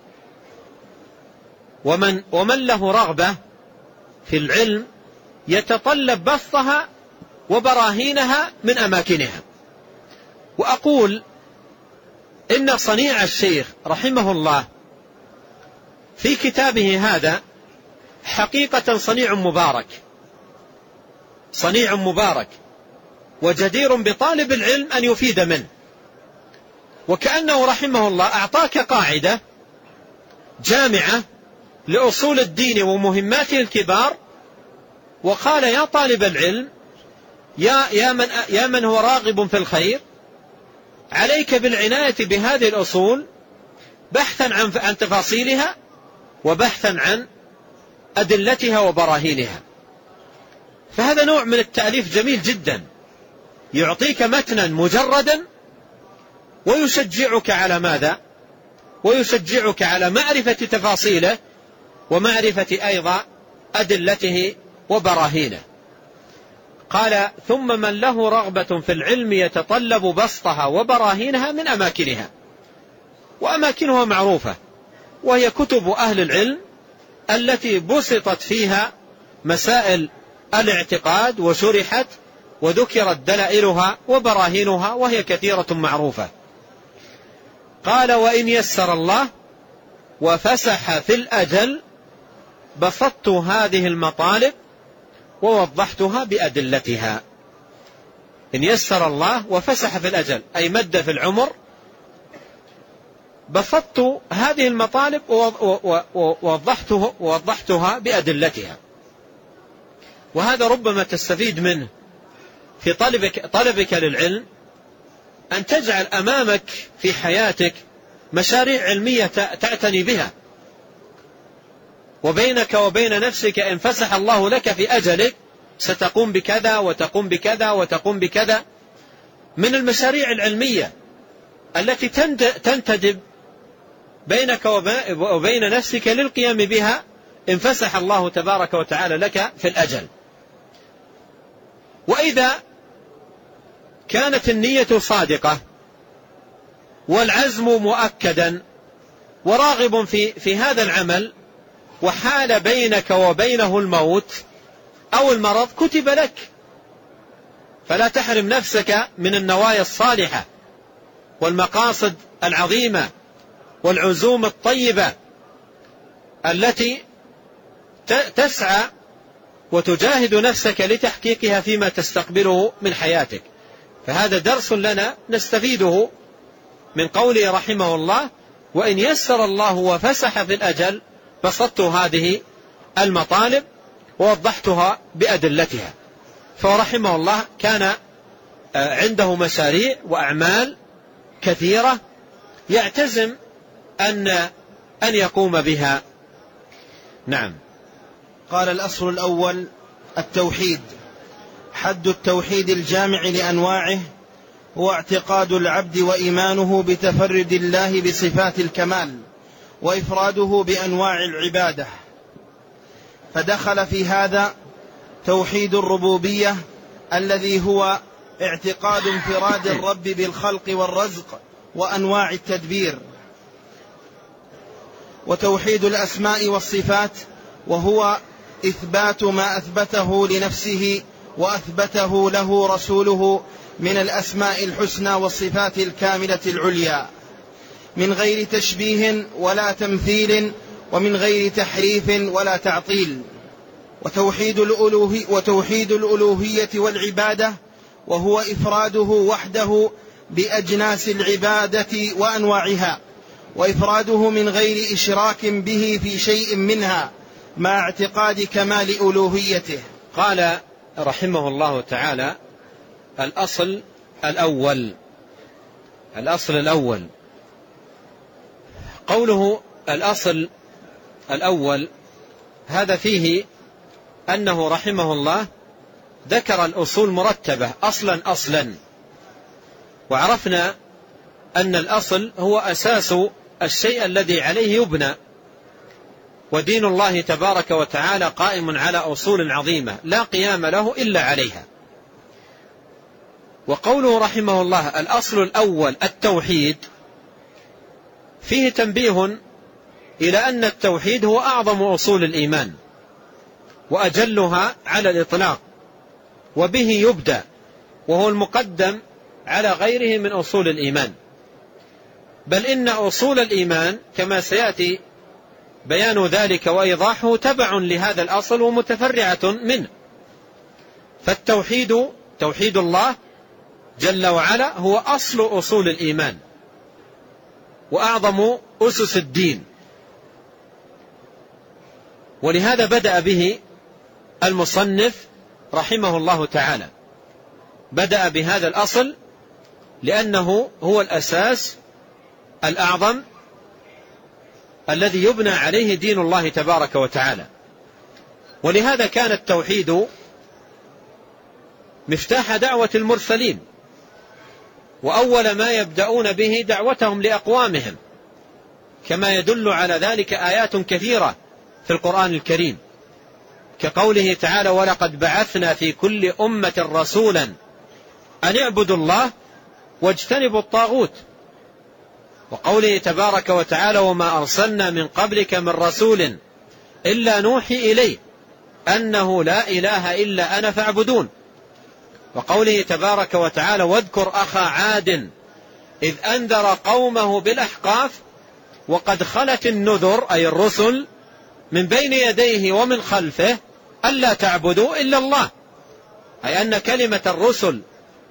ومن له رغبة في العلم يتطلب بسطها وبراهينها من أماكنها. وأقول إن صنيع الشيخ رحمه الله في كتابه هذا حقيقة صنيع مبارك وجدير بطالب العلم أن يفيد منه. وكأنه رحمه الله أعطاك قاعدة جامعة لأصول الدين ومهماته الكبار، وقال يا طالب العلم يا من هو راغب في الخير، عليك بالعناية بهذه الأصول بحثا عن تفاصيلها وبحثا عن أدلتها وبراهينها. فهذا نوع من التأليف جميل جدا، يعطيك متنا مجردا ويشجعك على ماذا؟ ويشجعك على معرفة تفاصيله ومعرفة أيضا أدلته وبراهينه. قال: ثم من له رغبة في العلم يتطلب بسطها وبراهينها من أماكنها، وأماكنها معروفة، وهي كتب أهل العلم التي بسطت فيها مسائل الاعتقاد وشرحت وذكرت دلائلها وبراهينها، وهي كثيرة معروفة. قال: وإن يسر الله وفسح في الأجل بسطت هذه المطالب ووضحتها بأدلتها. إن يسر الله وفسح في الأجل أي مد في العمر، بسطت هذه المطالب ووضحتها بأدلتها. وهذا ربما تستفيد منه في طلبك للعلم، أن تجعل أمامك في حياتك مشاريع علمية تعتني بها، وبينك وبين نفسك إن فسح الله لك في أجلك ستقوم بكذا وتقوم بكذا وتقوم بكذا من المشاريع العلمية التي تنتدب بينك وبين نفسك للقيام بها إن فسح الله تبارك وتعالى لك في الأجل. وإذا كانت النية صادقة والعزم مؤكدا وراغب في هذا العمل، وحال بينك وبينه الموت أو المرض، كتب لك. فلا تحرم نفسك من النوايا الصالحة والمقاصد العظيمة والعزوم الطيبة التي تسعى وتجاهد نفسك لتحقيقها فيما تستقبله من حياتك. فهذا درس لنا نستفيده من قوله رحمه الله: وإن يسر الله وفسح في الأجل بسطت هذه المطالب ووضحتها بأدلتها. فرحمه الله كان عنده مشاريع وأعمال كثيرة يعتزم أن يقوم بها. نعم. قال: الأصل الأول التوحيد. حد التوحيد الجامع لأنواعه هو اعتقاد العبد وإيمانه بتفرد الله بصفات الكمال وإفراده بأنواع العبادة، فدخل في هذا توحيد الربوبية الذي هو اعتقاد انفراد الرب بالخلق والرزق وأنواع التدبير، وتوحيد الأسماء والصفات وهو إثبات ما أثبته لنفسه وأثبته له رسوله من الأسماء الحسنى والصفات الكاملة العليا، من غير تشبيه ولا تمثيل ومن غير تحريف ولا تعطيل. وتوحيد الألوهية والعبادة وهو إفراده وحده بأجناس العبادة وأنواعها، وإفراده من غير إشراك به في شيء منها مع اعتقاد كمال ألوهيته. قال رحمه الله تعالى: الأصل الأول. قوله الأصل الأول هذا فيه أنه رحمه الله ذكر الأصول مرتبة أصلا، وعرفنا أن الأصل هو أساس الشيء الذي عليه يبنى، ودين الله تبارك وتعالى قائم على أصول عظيمة لا قيام له إلا عليها. وقوله رحمه الله الأصل الأول التوحيد فيه تنبيه إلى أن التوحيد هو أعظم أصول الإيمان وأجلها على الإطلاق، وبه يبدأ، وهو المقدم على غيره من أصول الإيمان. بل إن أصول الإيمان كما سيأتي بيان ذلك وإيضاحه تبع لهذا الأصل ومتفرعة منه. فالتوحيد توحيد الله جل وعلا هو أصل أصول الإيمان وأعظم أسس الدين، ولهذا بدأ به المصنف رحمه الله تعالى، بدأ بهذا الأصل لأنه هو الأساس الأعظم الذي يبنى عليه دين الله تبارك وتعالى. ولهذا كان التوحيد مفتاح دعوة المرسلين، وأول ما يبدأون به دعوتهم لأقوامهم، كما يدل على ذلك آيات كثيرة في القرآن الكريم، كقوله تعالى: ولقد بعثنا في كل أمة رسولا أن اعبدوا الله واجتنبوا الطاغوت، وقوله تبارك وتعالى: وما أرسلنا من قبلك من رسول إلا نوحي إليه أنه لا إله إلا أنا فاعبدون، وقوله تبارك وتعالى: واذكر أخا عاد إذ أنذر قومه بالأحقاف وقد خلت النذر، أي الرسل، من بين يديه ومن خلفه ألا تعبدوا إلا الله، أي أن كلمة الرسل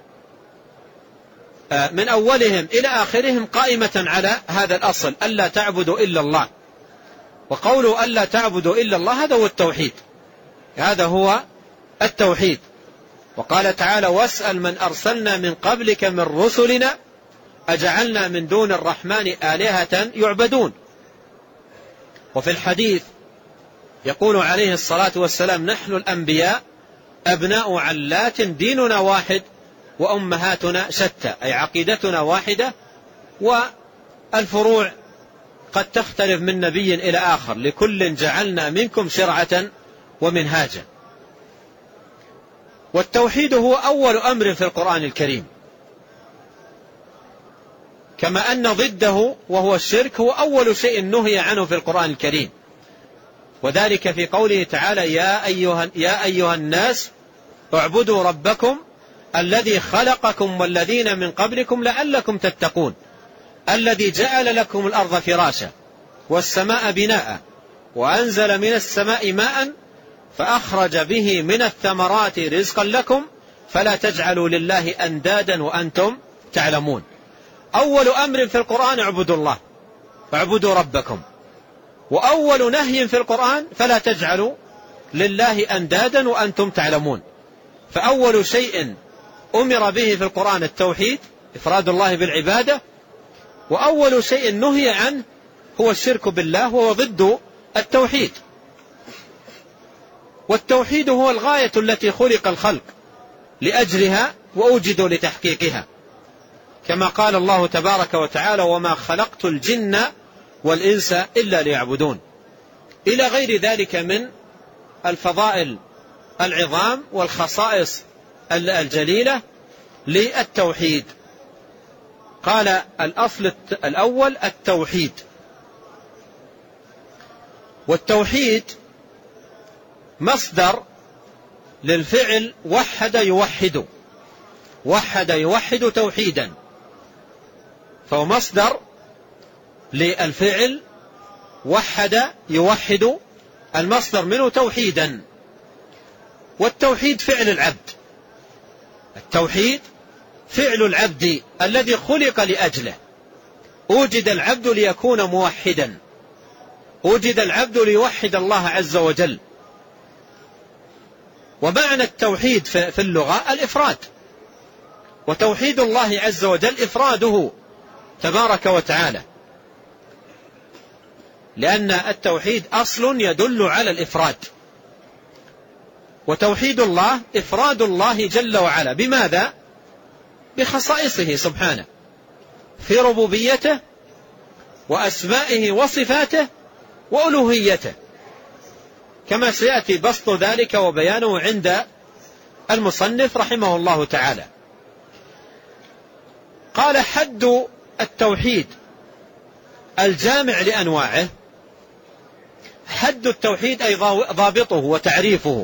من أولهم إلى آخرهم قائمة على هذا الأصل: ألا تعبدوا إلا الله. وقولوا ألا تعبدوا إلا الله هذا هو التوحيد، هذا هو التوحيد. وقال تعالى: واسأل من أرسلنا من قبلك من رسلنا أجعلنا من دون الرحمن آلهة يعبدون. وفي الحديث يقول عليه الصلاة والسلام: نحن الأنبياء أبناء علات ديننا واحد وأمهاتنا شتى، أي عقيدتنا واحدة والفروع قد تختلف من نبي إلى آخر، لكل جعلنا منكم شرعة ومنهاجا. والتوحيد هو أول أمر في القرآن الكريم، كما أن ضده وهو الشرك هو أول شيء نهي عنه في القرآن الكريم، وذلك في قوله تعالى: يا أيها الناس اعبدوا ربكم الذي خلقكم والذين من قبلكم لعلكم تتقون، الذي جعل لكم الأرض فراشا والسماء بناء وأنزل من السماء ماء فأخرج به من الثمرات رزقا لكم فلا تجعلوا لله أندادا وأنتم تعلمون. أول أمر في القرآن: اعبدوا الله واعبدوا ربكم. وأول نهي في القرآن: فلا تجعلوا لله أندادا وأنتم تعلمون. فأول شيء أمر به في القرآن التوحيد، إفراد الله بالعبادة، وأول شيء نهي عنه هو الشرك بالله، وهو ضد التوحيد. والتوحيد هو الغاية التي خلق الخلق لأجلها وأوجدوا لتحقيقها، كما قال الله تبارك وتعالى: وما خلقت الجن والإنس إلا ليعبدون، إلى غير ذلك من الفضائل العظام والخصائص الجليلة للتوحيد. قال: الأصل الأول التوحيد. والتوحيد مصدر للفعل وحد يوحد، وحد يوحد توحيدا، فهو مصدر للفعل وحد يوحد، المصدر منه توحيدا. والتوحيد فعل العبد، التوحيد فعل العبد الذي خلق لأجله. أوجد العبد ليكون موحدا، أوجد العبد ليوحد الله عز وجل. ومعنى التوحيد في اللغة الإفراد، وتوحيد الله عز وجل إفراده تبارك وتعالى، لأن التوحيد أصل يدل على الإفراد. وتوحيد الله إفراد الله جل وعلا، بماذا؟ بخصائصه سبحانه في ربوبيته وأسمائه وصفاته وألوهيته، كما سيأتي بسط ذلك وبيانه عند المصنف رحمه الله تعالى. قال: حد التوحيد الجامع لأنواعه. حد التوحيد أي ضابطه وتعريفه.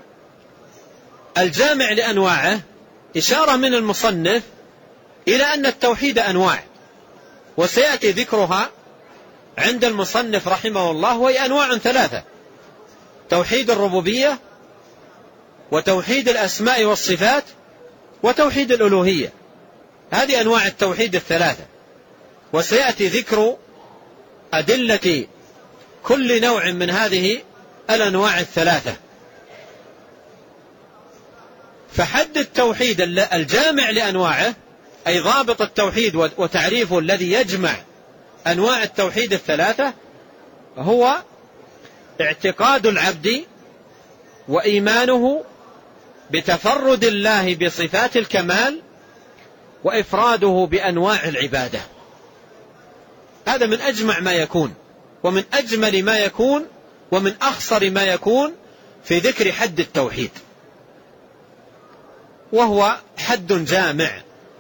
الجامع لأنواعه إشارة من المصنف إلى أن التوحيد أنواع، وسيأتي ذكرها عند المصنف رحمه الله، وهي أنواع ثلاثة: توحيد الربوبية، وتوحيد الأسماء والصفات، وتوحيد الألوهية. هذه أنواع التوحيد الثلاثة، وسيأتي ذكر أدلة كل نوع من هذه الأنواع الثلاثة. فحد التوحيد الجامع لأنواعه أي ضابط التوحيد وتعريفه الذي يجمع أنواع التوحيد الثلاثة هو اعتقاد العبد وإيمانه بتفرد الله بصفات الكمال وإفراده بأنواع العبادة. هذا من أجمع ما يكون ومن أجمل ما يكون ومن أخصر ما يكون في ذكر حد التوحيد، وهو حد جامع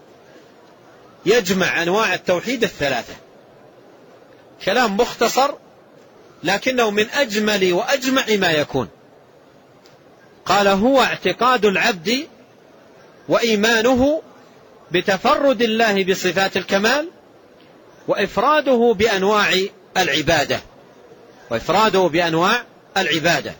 يجمع أنواع التوحيد الثلاثة. كلام مختصر لكنه من أجمل وأجمع ما يكون. قال: هو اعتقاد العبد وإيمانه بتفرد الله بصفات الكمال وإفراده بأنواع العبادة.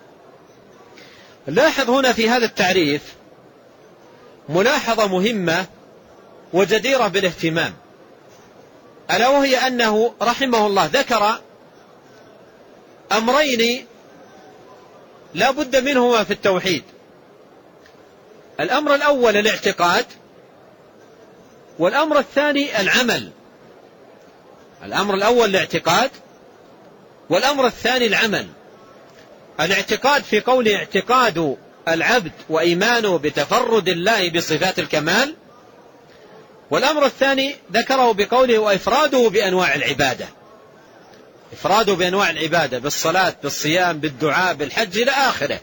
لاحظ هنا في هذا التعريف ملاحظة مهمة وجديرة بالاهتمام، ألا وهي أنه رحمه الله ذكر أمرين لا بد منهما في التوحيد. الأمر الأول الاعتقاد، والأمر الثاني العمل. الأمر الأول الاعتقاد، والأمر الثاني العمل. الاعتقاد في قول اعتقاد العبد وإيمانه بتفرد الله بصفات الكمال، والأمر الثاني ذكره بقوله وإفراده بأنواع العبادة. إفراده بأنواع العبادة بالصلاة بالصيام بالدعاء بالحج إلى آخره.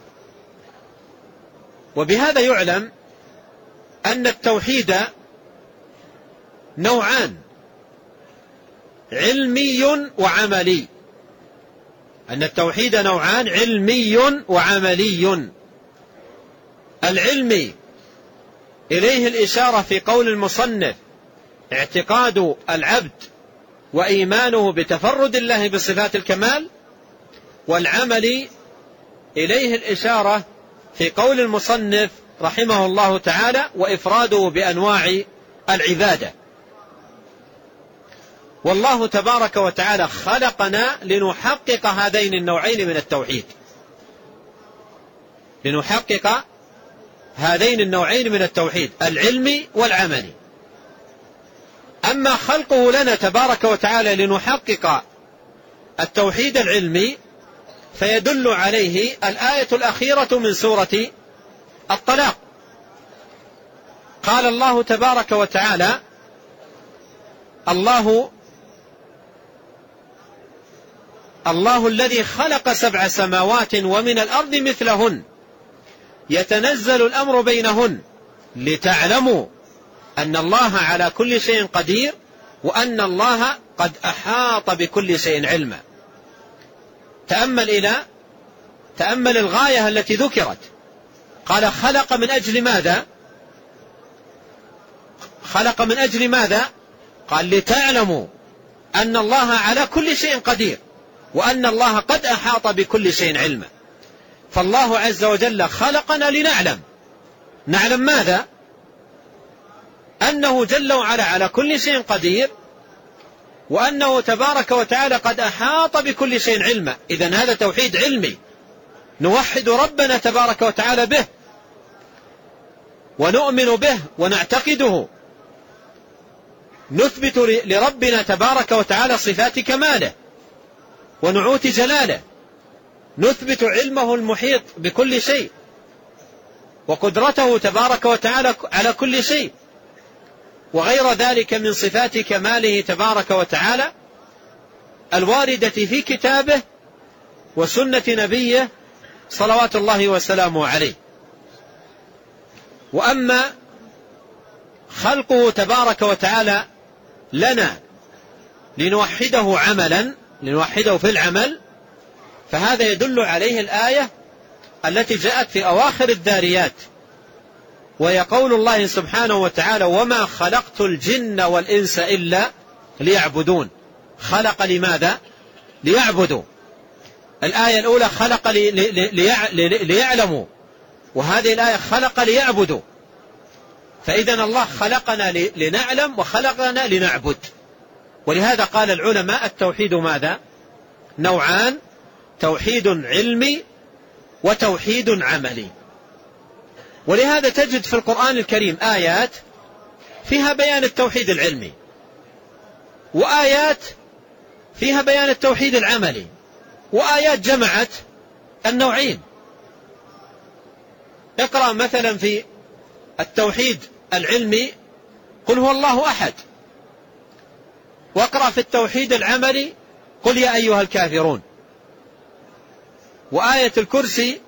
وبهذا يعلم أن التوحيد نوعان: علمي وعملي. أن التوحيد نوعان: علمي وعملي. العلمي إليه الإشارة في قول المصنف اعتقاد العبد وإيمانه بتفرد الله بصفات الكمال، والعمل إليه الإشارة في قول المصنف رحمه الله تعالى وإفراده بأنواع العبادة. والله تبارك وتعالى خلقنا لنحقق هذين النوعين من التوحيد، لنحقق هذين النوعين من التوحيد العلمي والعملي. أما خلقه لنا تبارك وتعالى لنحقق التوحيد العلمي فيدل عليه الآية الأخيرة من سورة الطلاق. قال الله تبارك وتعالى: الله الذي خلق 7 سماوات ومن الأرض مثلهن يتنزل الأمر بينهن لتعلموا أن الله على كل شيء قدير وأن الله قد أحاط بكل شيء علما. تأمل الغاية التي ذكرت. قال: خلق من أجل ماذا؟ خلق من أجل ماذا؟ قال: لتعلموا أن الله على كل شيء قدير وأن الله قد أحاط بكل شيء علما. فالله عز وجل خلقنا نعلم ماذا؟ أنه جل وعلا على كل شيء قدير، وأنه تبارك وتعالى قد أحاط بكل شيء علما. إذن هذا توحيد علمي، نوحد ربنا تبارك وتعالى به ونؤمن به ونعتقده، نثبت لربنا تبارك وتعالى صفات كماله ونعوت جلاله، نثبت علمه المحيط بكل شيء وقدرته تبارك وتعالى على كل شيء وغير ذلك من صفات كماله تبارك وتعالى الواردة في كتابه وسنة نبيه صلوات الله وسلامه عليه. وأما خلقه تبارك وتعالى لنا لنوحده في العمل، فهذا يدل عليه الآية التي جاءت في أواخر الذاريات، وهي قول الله سبحانه وتعالى: وما خلقت الجن والإنس إلا ليعبدون. خلق لماذا؟ ليعبدوا. الآية الأولى خلق ليعلموا، وهذه الآية خلق ليعبدوا. فإذن الله خلقنا لنعلم وخلقنا لنعبد. ولهذا قال العلماء التوحيد ماذا؟ نوعان: توحيد علمي وتوحيد عملي. ولهذا تجد في القرآن الكريم آيات فيها بيان التوحيد العلمي، وآيات فيها بيان التوحيد العملي، وآيات جمعت النوعين. اقرأ مثلا في التوحيد العلمي قل هو الله أحد، واقرأ في التوحيد العملي قل يا أيها الكافرون. وآية الكرسي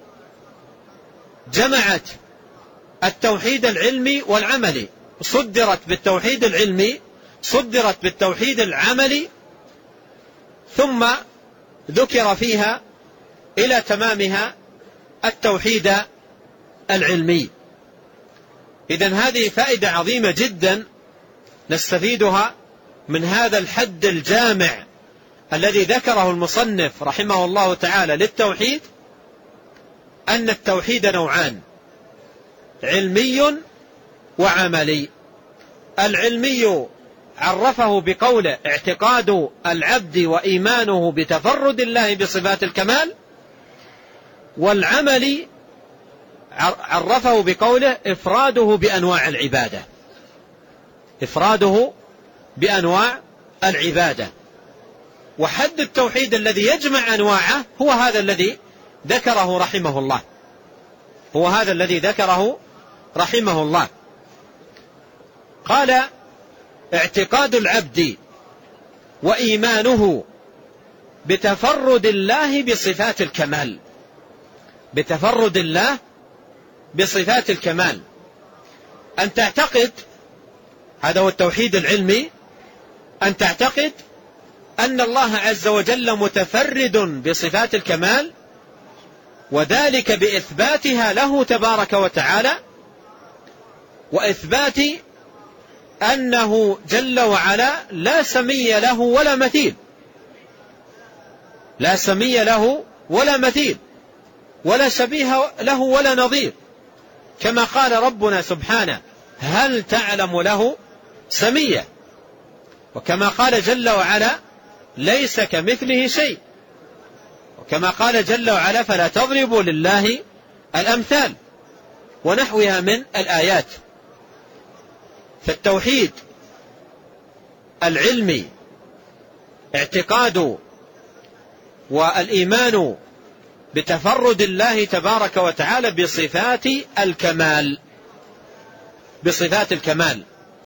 جمعت التوحيد العلمي والعملي، صدرت بالتوحيد العلمي، صدرت بالتوحيد العملي، ثم ذكر فيها إلى تمامها التوحيد العلمي. إذن هذه فائدة عظيمة جدا نستفيدها من هذا الحد الجامع الذي ذكره المصنف رحمه الله تعالى للتوحيد، أن التوحيد نوعان: علمي وعملي. العلمي عرفه بقوله اعتقاد العبد وإيمانه بتفرد الله بصفات الكمال، والعملي عرفه بقوله إفراده بأنواع العبادة، إفراده بأنواع العبادة. وحد التوحيد الذي يجمع أنواعه هو هذا الذي ذكره رحمه الله، هو هذا الذي ذكره رحمه الله. قال اعتقاد العبد وإيمانه بتفرد الله بصفات الكمال، بتفرد الله بصفات الكمال. أن تعتقد، هذا هو التوحيد العلمي، أن تعتقد أن الله عز وجل متفرد بصفات الكمال، وذلك بإثباتها له تبارك وتعالى، وإثبات أنه جل وعلا لا سمي له ولا مثيل، لا سمي له ولا مثيل، ولا شبيه له ولا نظير، كما قال ربنا سبحانه هل تعلم له سميا، وكما قال جل وعلا ليس كمثله شيء، وكما قال جل وعلا فلا تضربوا لله الأمثال، ونحوها من الآيات. فالتوحيد العلمي اعتقاد والإيمان بتفرد الله تبارك وتعالى بصفات الكمال، بصفات الكمال.